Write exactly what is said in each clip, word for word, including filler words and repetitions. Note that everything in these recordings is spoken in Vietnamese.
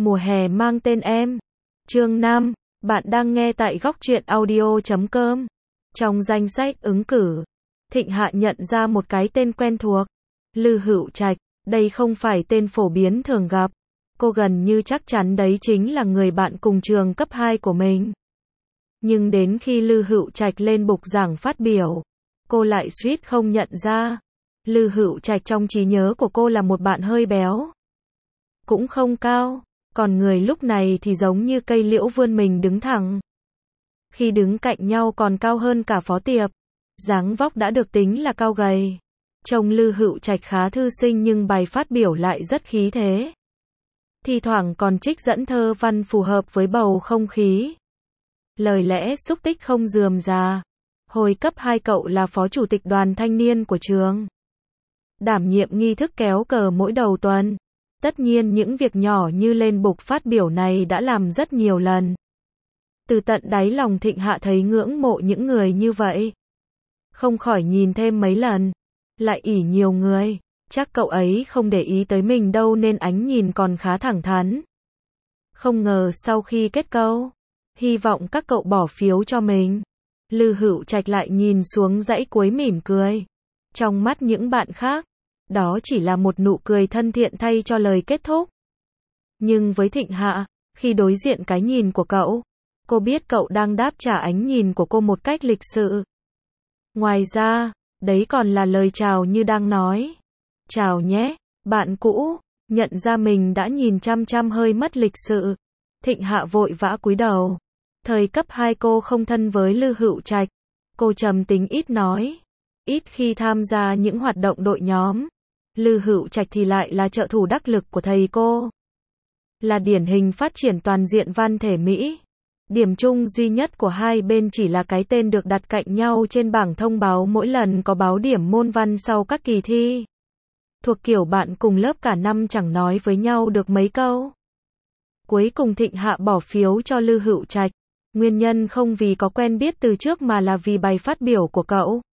Mùa hè mang tên em. Chương năm. Bạn đang nghe tại góc truyện audio chấm com. Trong danh sách ứng cử, Thịnh Hạ nhận ra một cái tên quen thuộc. Lư Hữu Trạch. Đây không phải tên phổ biến thường gặp. Cô gần như chắc chắn đấy chính là người bạn cùng trường cấp hai của mình. Nhưng đến khi Lư Hữu Trạch lên bục giảng phát biểu, cô lại suýt không nhận ra. Lư Hữu Trạch trong trí nhớ của cô là một bạn hơi béo, cũng không cao, còn người lúc này thì giống như cây liễu vươn mình đứng thẳng. Khi đứng cạnh nhau còn cao hơn cả Phó Tiệp. Dáng vóc đã được tính là cao gầy. Trông Lư Hữu Trạch khá thư sinh nhưng bài phát biểu lại rất khí thế. Thi thoảng còn trích dẫn thơ văn phù hợp với bầu không khí. Lời lẽ xúc tích không rườm rà. Hồi cấp hai cậu là phó chủ tịch đoàn thanh niên của trường, đảm nhiệm nghi thức kéo cờ mỗi đầu tuần. Tất nhiên những việc nhỏ như lên bục phát biểu này đã làm rất nhiều lần. Từ tận đáy lòng Thịnh Hạ thấy ngưỡng mộ những người như vậy. Không khỏi nhìn thêm mấy lần. Lại ỷ nhiều người. Chắc cậu ấy không để ý tới mình đâu nên ánh nhìn còn khá thẳng thắn. Không ngờ sau khi kết câu, hy vọng các cậu bỏ phiếu cho mình, Lư Hữu Trạch lại nhìn xuống dãy cuối mỉm cười. Trong mắt những bạn khác, đó chỉ là một nụ cười thân thiện thay cho lời kết thúc. Nhưng với Thịnh Hạ, khi đối diện cái nhìn của cậu, cô biết cậu đang đáp trả ánh nhìn của cô một cách lịch sự. Ngoài ra, đấy còn là lời chào như đang nói: chào nhé, bạn cũ. Nhận ra mình đã nhìn chăm chăm hơi mất lịch sự, Thịnh Hạ vội vã cúi đầu. Thời cấp hai cô không thân với Lư Hữu Trạch. Cô trầm tính ít nói, ít khi tham gia những hoạt động đội nhóm. Lư Hữu Trạch thì lại là trợ thủ đắc lực của thầy cô. Là điển hình phát triển toàn diện văn thể Mỹ. Điểm chung duy nhất của hai bên chỉ là cái tên được đặt cạnh nhau trên bảng thông báo mỗi lần có báo điểm môn văn sau các kỳ thi. Thuộc kiểu bạn cùng lớp cả năm chẳng nói với nhau được mấy câu. Cuối cùng Thịnh Hạ bỏ phiếu cho Lư Hữu Trạch. Nguyên nhân không vì có quen biết từ trước mà là vì bài phát biểu của cậu.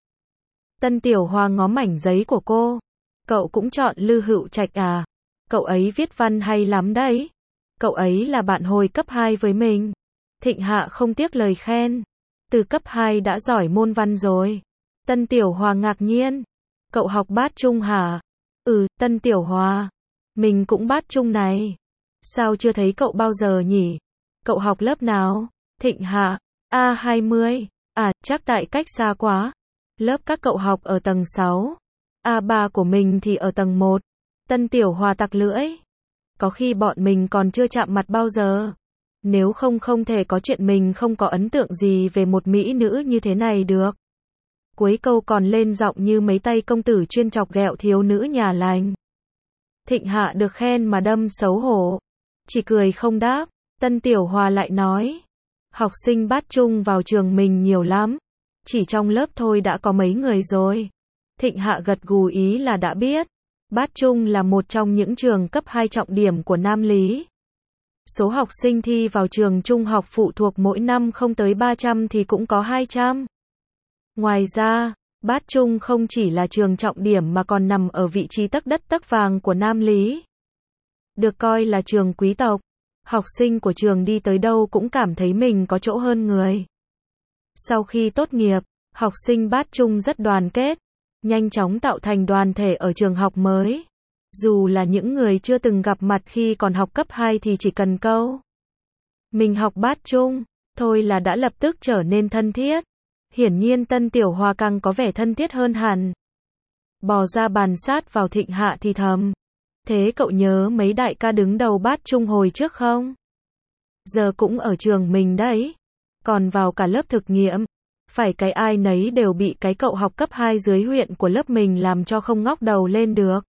Tân Tiểu Hoa ngó mảnh giấy của cô. Cậu cũng chọn Lư Hữu Trạch à? Cậu ấy viết văn hay lắm đấy. Cậu ấy là bạn hồi cấp hai với mình. Thịnh Hạ không tiếc lời khen. Từ cấp hai đã giỏi môn văn rồi. Tân Tiểu Hoa ngạc nhiên. Cậu học bát trung hả? Ừ, Tân Tiểu Hoa. Mình cũng bát trung này. Sao chưa thấy cậu bao giờ nhỉ? Cậu học lớp nào? Thịnh Hạ. A hai mươi. À, chắc tại cách xa quá. Lớp các cậu học ở tầng sáu. A ba của mình thì ở tầng một. Tân Tiểu Hoa tặc lưỡi. Có khi bọn mình còn chưa chạm mặt bao giờ. Nếu không không thể có chuyện mình không có ấn tượng gì về một mỹ nữ như thế này được. Cuối câu còn lên giọng như mấy tay công tử chuyên chọc ghẹo thiếu nữ nhà lành. Thịnh Hạ được khen mà đâm xấu hổ. Chỉ cười không đáp. Tân Tiểu Hoa lại nói. Học sinh bát trung vào trường mình nhiều lắm. Chỉ trong lớp thôi đã có mấy người rồi. Thịnh Hạ gật gù ý là đã biết. Bát trung là một trong những trường cấp hai trọng điểm của Nam Lý. Số học sinh thi vào trường trung học phụ thuộc mỗi năm không tới ba trăm thì cũng có hai trăm. Ngoài ra, Bát Trung không chỉ là trường trọng điểm mà còn nằm ở vị trí tấc đất tấc vàng của Nam Lý. Được coi là trường quý tộc. Học sinh của trường đi tới đâu cũng cảm thấy mình có chỗ hơn người. Sau khi tốt nghiệp, học sinh Bát Trung rất đoàn kết, nhanh chóng tạo thành đoàn thể ở trường học mới. Dù là những người chưa từng gặp mặt khi còn học cấp hai thì chỉ cần câu mình học Bát Trung thôi là đã lập tức trở nên thân thiết. Hiển nhiên Tân Tiểu Hoa càng có vẻ thân thiết hơn hẳn. Bò ra bàn sát vào Thịnh Hạ thì thầm. Thế cậu nhớ mấy đại ca đứng đầu Bát Trung hồi trước không? Giờ cũng ở trường mình đấy. Còn vào cả lớp thực nghiệm. Phải cái ai nấy đều bị cái cậu học cấp hai dưới huyện của lớp mình làm cho không ngóc đầu lên được.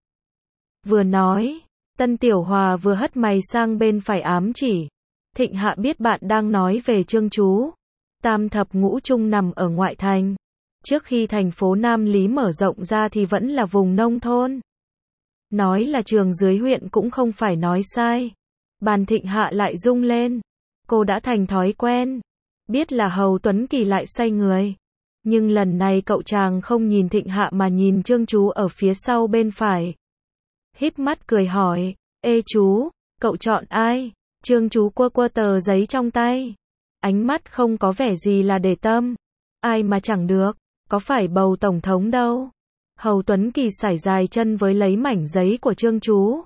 Vừa nói, Tân Tiểu Hoa vừa hất mày sang bên phải ám chỉ. Thịnh Hạ biết bạn đang nói về Trương Chú. Tam thập ngũ trung nằm ở ngoại thành. Trước khi thành phố Nam Lý mở rộng ra thì vẫn là vùng nông thôn. Nói là trường dưới huyện cũng không phải nói sai. Bàn Thịnh Hạ lại rung lên. Cô đã thành thói quen. Biết là Hầu Tuấn Kỳ lại xoay người. Nhưng lần này cậu chàng không nhìn Thịnh Hạ mà nhìn Trương Chú ở phía sau bên phải. Híp mắt cười hỏi. Ê chú, cậu chọn ai? Trương Chú quơ quơ tờ giấy trong tay. Ánh mắt không có vẻ gì là để tâm. Ai mà chẳng được, có phải bầu tổng thống đâu. Hầu Tuấn Kỳ sải dài chân với lấy mảnh giấy của Trương Chú.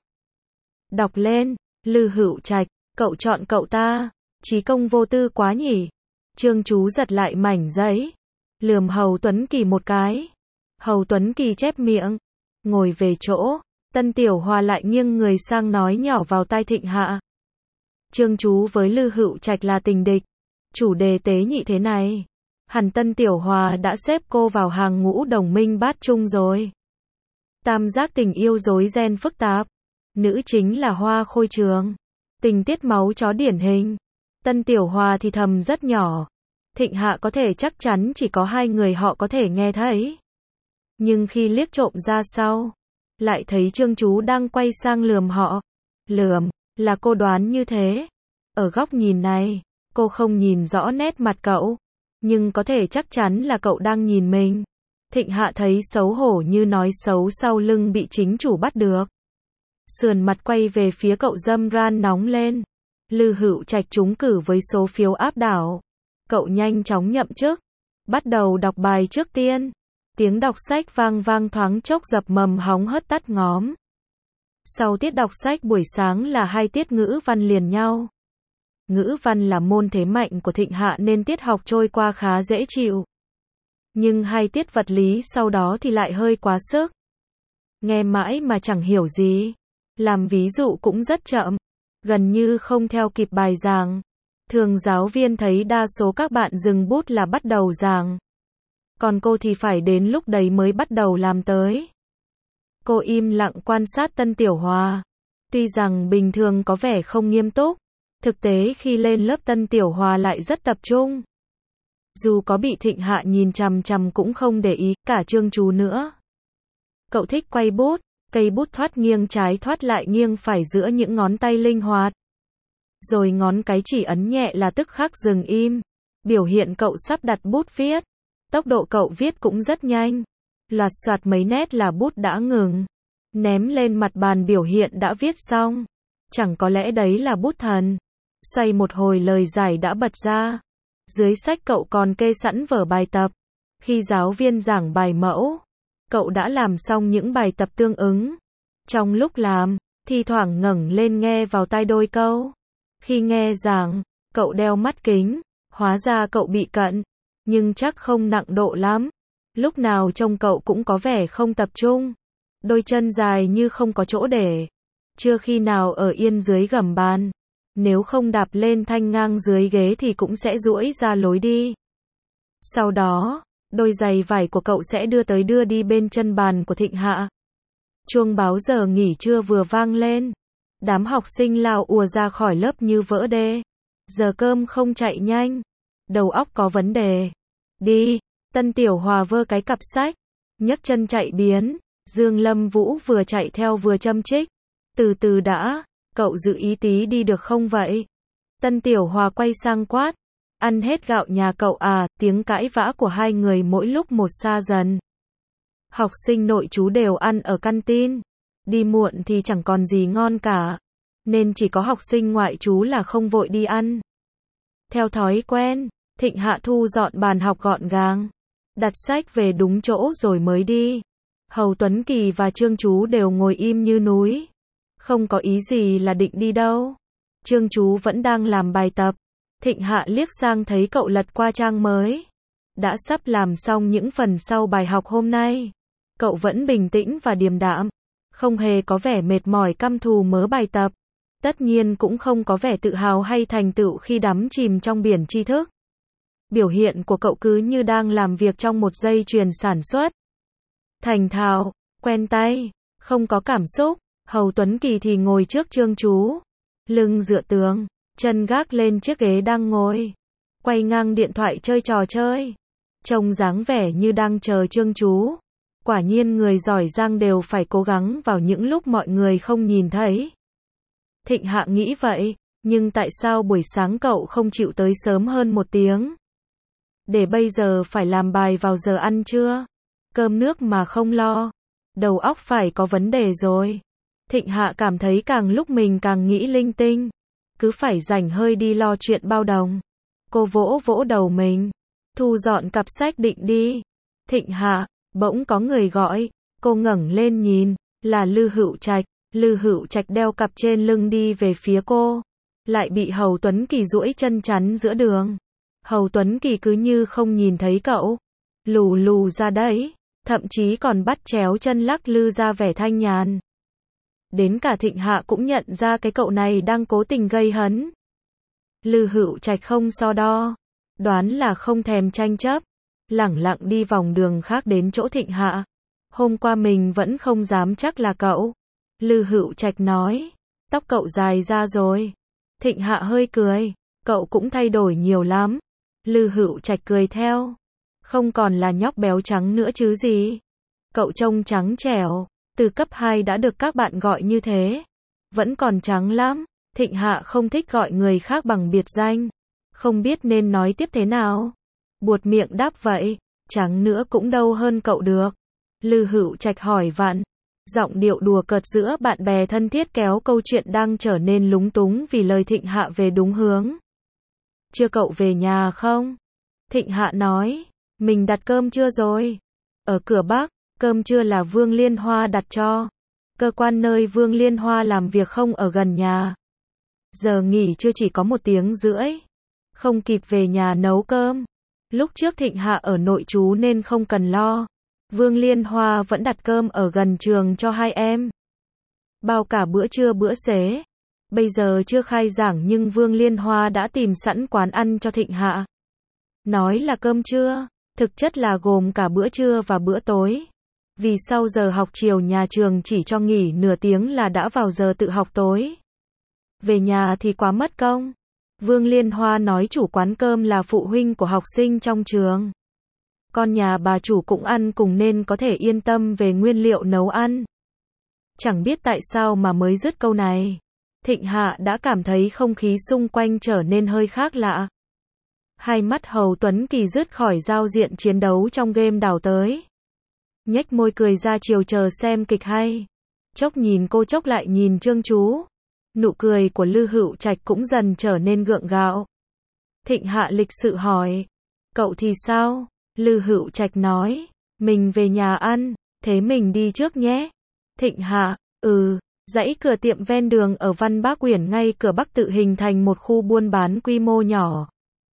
Đọc lên, Lư Hữu Trạch, cậu chọn cậu ta, trí công vô tư quá nhỉ. Trương Chú giật lại mảnh giấy, lườm Hầu Tuấn Kỳ một cái. Hầu Tuấn Kỳ chép miệng, ngồi về chỗ, Tân Tiểu Hòa lại nghiêng người sang nói nhỏ vào tai Thịnh Hạ. Trương Chú với Lư Hữu Trạch là tình địch, chủ đề tế nhị thế này. Hẳn Tân Tiểu Hòa đã xếp cô vào hàng ngũ đồng minh bát chung rồi. Tam giác tình yêu rối ren phức tạp. Nữ chính là Hoa Khôi Trường. Tình tiết máu chó điển hình. Tân Tiểu Hòa thì thầm rất nhỏ. Thịnh Hạ có thể chắc chắn chỉ có hai người họ có thể nghe thấy. Nhưng khi liếc trộm ra sau, lại thấy Trương Chú đang quay sang lườm họ. Lườm, là cô đoán như thế. Ở góc nhìn này, cô không nhìn rõ nét mặt cậu. Nhưng có thể chắc chắn là cậu đang nhìn mình. Thịnh Hạ thấy xấu hổ như nói xấu sau lưng bị chính chủ bắt được. Sườn mặt quay về phía cậu dâm ran nóng lên. Lư Hữu Trạch trúng cử với số phiếu áp đảo. Cậu nhanh chóng nhậm chức. Bắt đầu đọc bài trước tiên. Tiếng đọc sách vang vang thoáng chốc dập mầm hóng hớt tắt ngóm. Sau tiết đọc sách buổi sáng là hai tiết ngữ văn liền nhau. Ngữ văn là môn thế mạnh của Thịnh Hạ nên tiết học trôi qua khá dễ chịu. Nhưng hai tiết vật lý sau đó thì lại hơi quá sức. Nghe mãi mà chẳng hiểu gì. Làm ví dụ cũng rất chậm. Gần như không theo kịp bài giảng. Thường giáo viên thấy đa số các bạn dừng bút là bắt đầu giảng. Còn cô thì phải đến lúc đấy mới bắt đầu làm tới. Cô im lặng quan sát Tân Tiểu Hòa. Tuy rằng bình thường có vẻ không nghiêm túc. Thực tế khi lên lớp Tân Tiểu Hòa lại rất tập trung. Dù có bị Thịnh Hạ nhìn chằm chằm cũng không để ý, cả Trương Chú nữa. Cậu thích quay bút, cây bút thoát nghiêng trái thoát lại nghiêng phải giữa những ngón tay linh hoạt. Rồi ngón cái chỉ ấn nhẹ là tức khắc dừng im. Biểu hiện cậu sắp đặt bút viết. Tốc độ cậu viết cũng rất nhanh. Loạt soạt mấy nét là bút đã ngừng. Ném lên mặt bàn biểu hiện đã viết xong. Chẳng có lẽ đấy là bút thần. Xoay một hồi lời giải đã bật ra. Dưới sách cậu còn kê sẵn vở bài tập. Khi giáo viên giảng bài mẫu, cậu đã làm xong những bài tập tương ứng. Trong lúc làm, thi thoảng ngẩng lên nghe vào tai đôi câu. Khi nghe giảng, cậu đeo mắt kính. Hóa ra cậu bị cận. Nhưng chắc không nặng độ lắm. Lúc nào trông cậu cũng có vẻ không tập trung. Đôi chân dài như không có chỗ để. Chưa khi nào ở yên dưới gầm bàn. Nếu không đạp lên thanh ngang dưới ghế thì cũng sẽ duỗi ra lối đi. Sau đó, đôi giày vải của cậu sẽ đưa tới đưa đi bên chân bàn của Thịnh Hạ. Chuông báo giờ nghỉ trưa vừa vang lên. Đám học sinh lao ùa ra khỏi lớp như vỡ đê. Giờ cơm không chạy nhanh. Đầu óc có vấn đề. Đi, Tân Tiểu Hòa vơ cái cặp sách. Nhấc chân chạy biến. Dương Lâm Vũ vừa chạy theo vừa châm chích. Từ từ đã, cậu giữ ý tí đi được không vậy? Tân Tiểu Hòa quay sang quát. Ăn hết gạo nhà cậu à, tiếng cãi vã của hai người mỗi lúc một xa dần. Học sinh nội trú đều ăn ở căn tin. Đi muộn thì chẳng còn gì ngon cả. Nên chỉ có học sinh ngoại trú là không vội đi ăn. Theo thói quen, Thịnh Hạ thu dọn bàn học gọn gàng. Đặt sách về đúng chỗ rồi mới đi. Hầu Tuấn Kỳ và Trương Chú đều ngồi im như núi. Không có ý gì là định đi đâu. Trương Chú vẫn đang làm bài tập. Thịnh Hạ liếc sang thấy cậu lật qua trang mới. Đã sắp làm xong những phần sau bài học hôm nay. Cậu vẫn bình tĩnh và điềm đạm. Không hề có vẻ mệt mỏi căm thù mớ bài tập. Tất nhiên cũng không có vẻ tự hào hay thành tựu khi đắm chìm trong biển tri thức. Biểu hiện của cậu cứ như đang làm việc trong một dây chuyền sản xuất. Thành thạo, quen tay, không có cảm xúc. Hầu Tuấn Kỳ thì ngồi trước Trương Chú. Lưng dựa tường, chân gác lên chiếc ghế đang ngồi. Quay ngang điện thoại chơi trò chơi. Trông dáng vẻ như đang chờ Trương Chú. Quả nhiên người giỏi giang đều phải cố gắng vào những lúc mọi người không nhìn thấy. Thịnh Hạ nghĩ vậy, nhưng tại sao buổi sáng cậu không chịu tới sớm hơn một tiếng? Để bây giờ phải làm bài vào giờ ăn trưa. Cơm nước mà không lo. Đầu óc phải có vấn đề rồi. Thịnh Hạ cảm thấy càng lúc mình càng nghĩ linh tinh. cứ phải rảnh hơi đi lo chuyện bao đồng. Cô vỗ vỗ đầu mình, thu dọn cặp sách định đi. Thịnh Hạ, bỗng có người gọi, cô ngẩng lên nhìn, là Lư Hữu Trạch. Lư Hữu Trạch đeo cặp trên lưng đi về phía cô, lại bị Hầu Tuấn Kỳ duỗi chân chắn giữa đường. Hầu Tuấn Kỳ cứ như không nhìn thấy cậu, lù lù ra đấy, thậm chí còn bắt chéo chân lắc lư ra vẻ thanh nhàn. Đến cả Thịnh Hạ cũng nhận ra cái cậu này đang cố tình gây hấn. Lư Hữu Trạch không so đo, đoán là không thèm tranh chấp, lẳng lặng đi vòng đường khác đến chỗ Thịnh Hạ. Hôm qua mình vẫn không dám chắc là cậu. Lư Hữu Trạch nói, tóc cậu dài ra rồi. Thịnh Hạ hơi cười, cậu cũng thay đổi nhiều lắm. Lư Hữu Trạch cười theo, không còn là nhóc béo trắng nữa chứ gì. Cậu trông trắng trẻo, từ cấp hai đã được các bạn gọi như thế. Vẫn còn trắng lắm. Thịnh Hạ không thích gọi người khác bằng biệt danh, không biết nên nói tiếp thế nào. Buột miệng đáp vậy, trắng nữa cũng đâu hơn cậu được. Lư Hữu Trạch hỏi vặn, giọng điệu đùa cợt giữa bạn bè thân thiết kéo câu chuyện đang trở nên lúng túng vì lời Thịnh Hạ về đúng hướng. Chưa cậu về nhà không? Thịnh Hạ nói, mình đặt cơm trưa rồi. Ở cửa Bắc, cơm trưa là Vương Liên Hoa đặt cho. Cơ quan nơi Vương Liên Hoa làm việc không ở gần nhà. Giờ nghỉ trưa chỉ có một tiếng rưỡi. Không kịp về nhà nấu cơm. Lúc trước Thịnh Hạ ở nội trú nên không cần lo. Vương Liên Hoa vẫn đặt cơm ở gần trường cho hai em. Bao cả bữa trưa bữa xế. Bây giờ chưa khai giảng nhưng Vương Liên Hoa đã tìm sẵn quán ăn cho Thịnh Hạ. Nói là cơm trưa, thực chất là gồm cả bữa trưa và bữa tối. Vì sau giờ học chiều nhà trường chỉ cho nghỉ nửa tiếng là đã vào giờ tự học tối. Về nhà thì quá mất công. Vương Liên Hoa nói chủ quán cơm là phụ huynh của học sinh trong trường. Con nhà bà chủ cũng ăn cùng nên có thể yên tâm về nguyên liệu nấu ăn. Chẳng biết tại sao mà mới dứt câu này, Thịnh Hạ đã cảm thấy không khí xung quanh trở nên hơi khác lạ. Hai mắt Hầu Tuấn Kỳ dứt khỏi giao diện chiến đấu trong game đảo tới. Nhếch môi cười ra chiều chờ xem kịch hay. Chốc nhìn cô chốc lại nhìn Trương Chú. Nụ cười của Lư Hữu Trạch cũng dần trở nên gượng gạo. Thịnh Hạ lịch sự hỏi, cậu thì sao? Lư Hữu Trạch nói, mình về nhà ăn, thế mình đi trước nhé. Thịnh Hạ, ừ, dãy cửa tiệm ven đường ở Văn Bác Uyển ngay cửa Bắc tự hình thành một khu buôn bán quy mô nhỏ.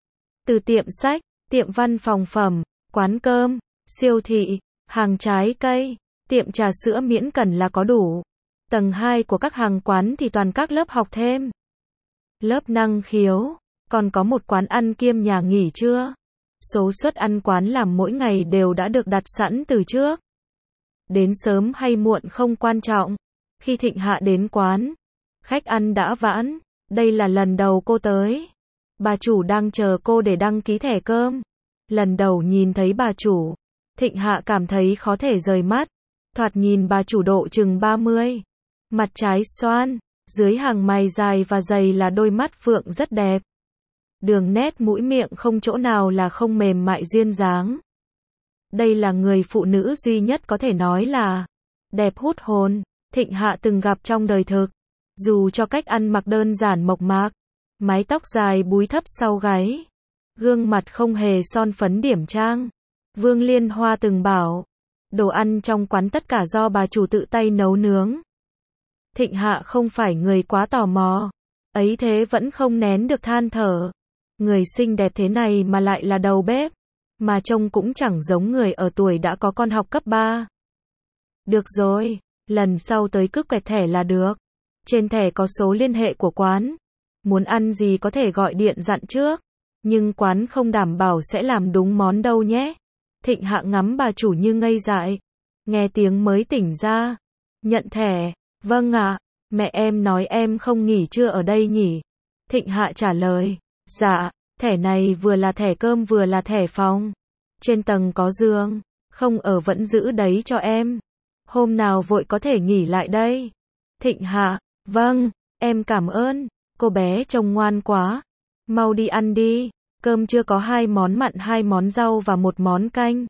Từ tiệm sách, tiệm văn phòng phẩm, quán cơm, siêu thị, hàng trái cây, tiệm trà sữa miễn cần là có đủ. Tầng hai của các hàng quán thì toàn các lớp học thêm. Lớp năng khiếu, còn có một quán ăn kiêm nhà nghỉ trưa. Số suất ăn quán làm mỗi ngày đều đã được đặt sẵn từ trước. Đến sớm hay muộn không quan trọng. Khi Thịnh Hạ đến quán, khách ăn đã vãn. Đây là lần đầu cô tới. Bà chủ đang chờ cô để đăng ký thẻ cơm. Lần đầu nhìn thấy bà chủ, Thịnh Hạ cảm thấy khó thể rời mắt. Thoạt nhìn bà chủ độ chừng ba mươi. Mặt trái xoan, dưới hàng mày dài và dày là đôi mắt phượng rất đẹp. Đường nét mũi miệng không chỗ nào là không mềm mại duyên dáng. Đây là người phụ nữ duy nhất có thể nói là đẹp hút hồn, Thịnh Hạ từng gặp trong đời thực. Dù cho cách ăn mặc đơn giản mộc mạc, mái tóc dài búi thấp sau gáy, gương mặt không hề son phấn điểm trang. Vương Liên Hoa từng bảo, đồ ăn trong quán tất cả do bà chủ tự tay nấu nướng. Thịnh Hạ không phải người quá tò mò, ấy thế vẫn không nén được than thở. Người xinh đẹp thế này mà lại là đầu bếp, mà trông cũng chẳng giống người ở tuổi đã có con học cấp ba. Được rồi, lần sau tới cứ quẹt thẻ là được. Trên thẻ có số liên hệ của quán. Muốn ăn gì có thể gọi điện dặn trước. Nhưng quán không đảm bảo sẽ làm đúng món đâu nhé. Thịnh Hạ ngắm bà chủ như ngây dại. Nghe tiếng mới tỉnh ra. Nhận thẻ. Vâng ạ, mẹ em nói em không nghỉ trưa ở đây nhỉ? Thịnh Hạ trả lời. Dạ, thẻ này vừa là thẻ cơm vừa là thẻ phòng. Trên tầng có giường, không ở vẫn giữ đấy cho em. Hôm nào vội có thể nghỉ lại đây. Thịnh Hạ, vâng, em cảm ơn. Cô bé trông ngoan quá. Mau đi ăn đi. Cơm trưa có hai món mặn, hai món rau và một món canh.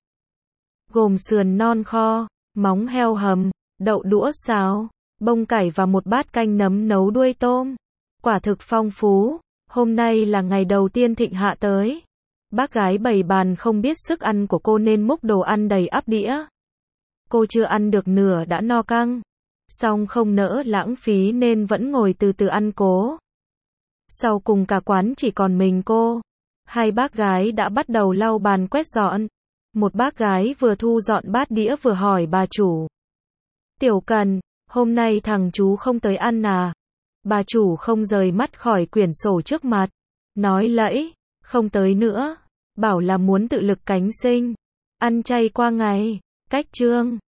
Gồm sườn non kho, móng heo hầm, đậu đũa xào, bông cải và một bát canh nấm nấu đuôi tôm. Quả thực phong phú, hôm nay là ngày đầu tiên Thịnh Hạ tới. Bác gái bày bàn không biết sức ăn của cô nên múc đồ ăn đầy ắp đĩa. Cô chưa ăn được nửa đã no căng, song không nỡ lãng phí nên vẫn ngồi từ từ ăn cố. Sau cùng cả quán chỉ còn mình cô. Hai bác gái đã bắt đầu lau bàn quét dọn. Một bác gái vừa thu dọn bát đĩa vừa hỏi bà chủ. Tiểu Cần, hôm nay thằng chú không tới ăn à? Bà chủ không rời mắt khỏi quyển sổ trước mặt. Nói lẫy, không tới nữa. Bảo là muốn tự lực cánh sinh. Ăn chay qua ngày. Cách chương.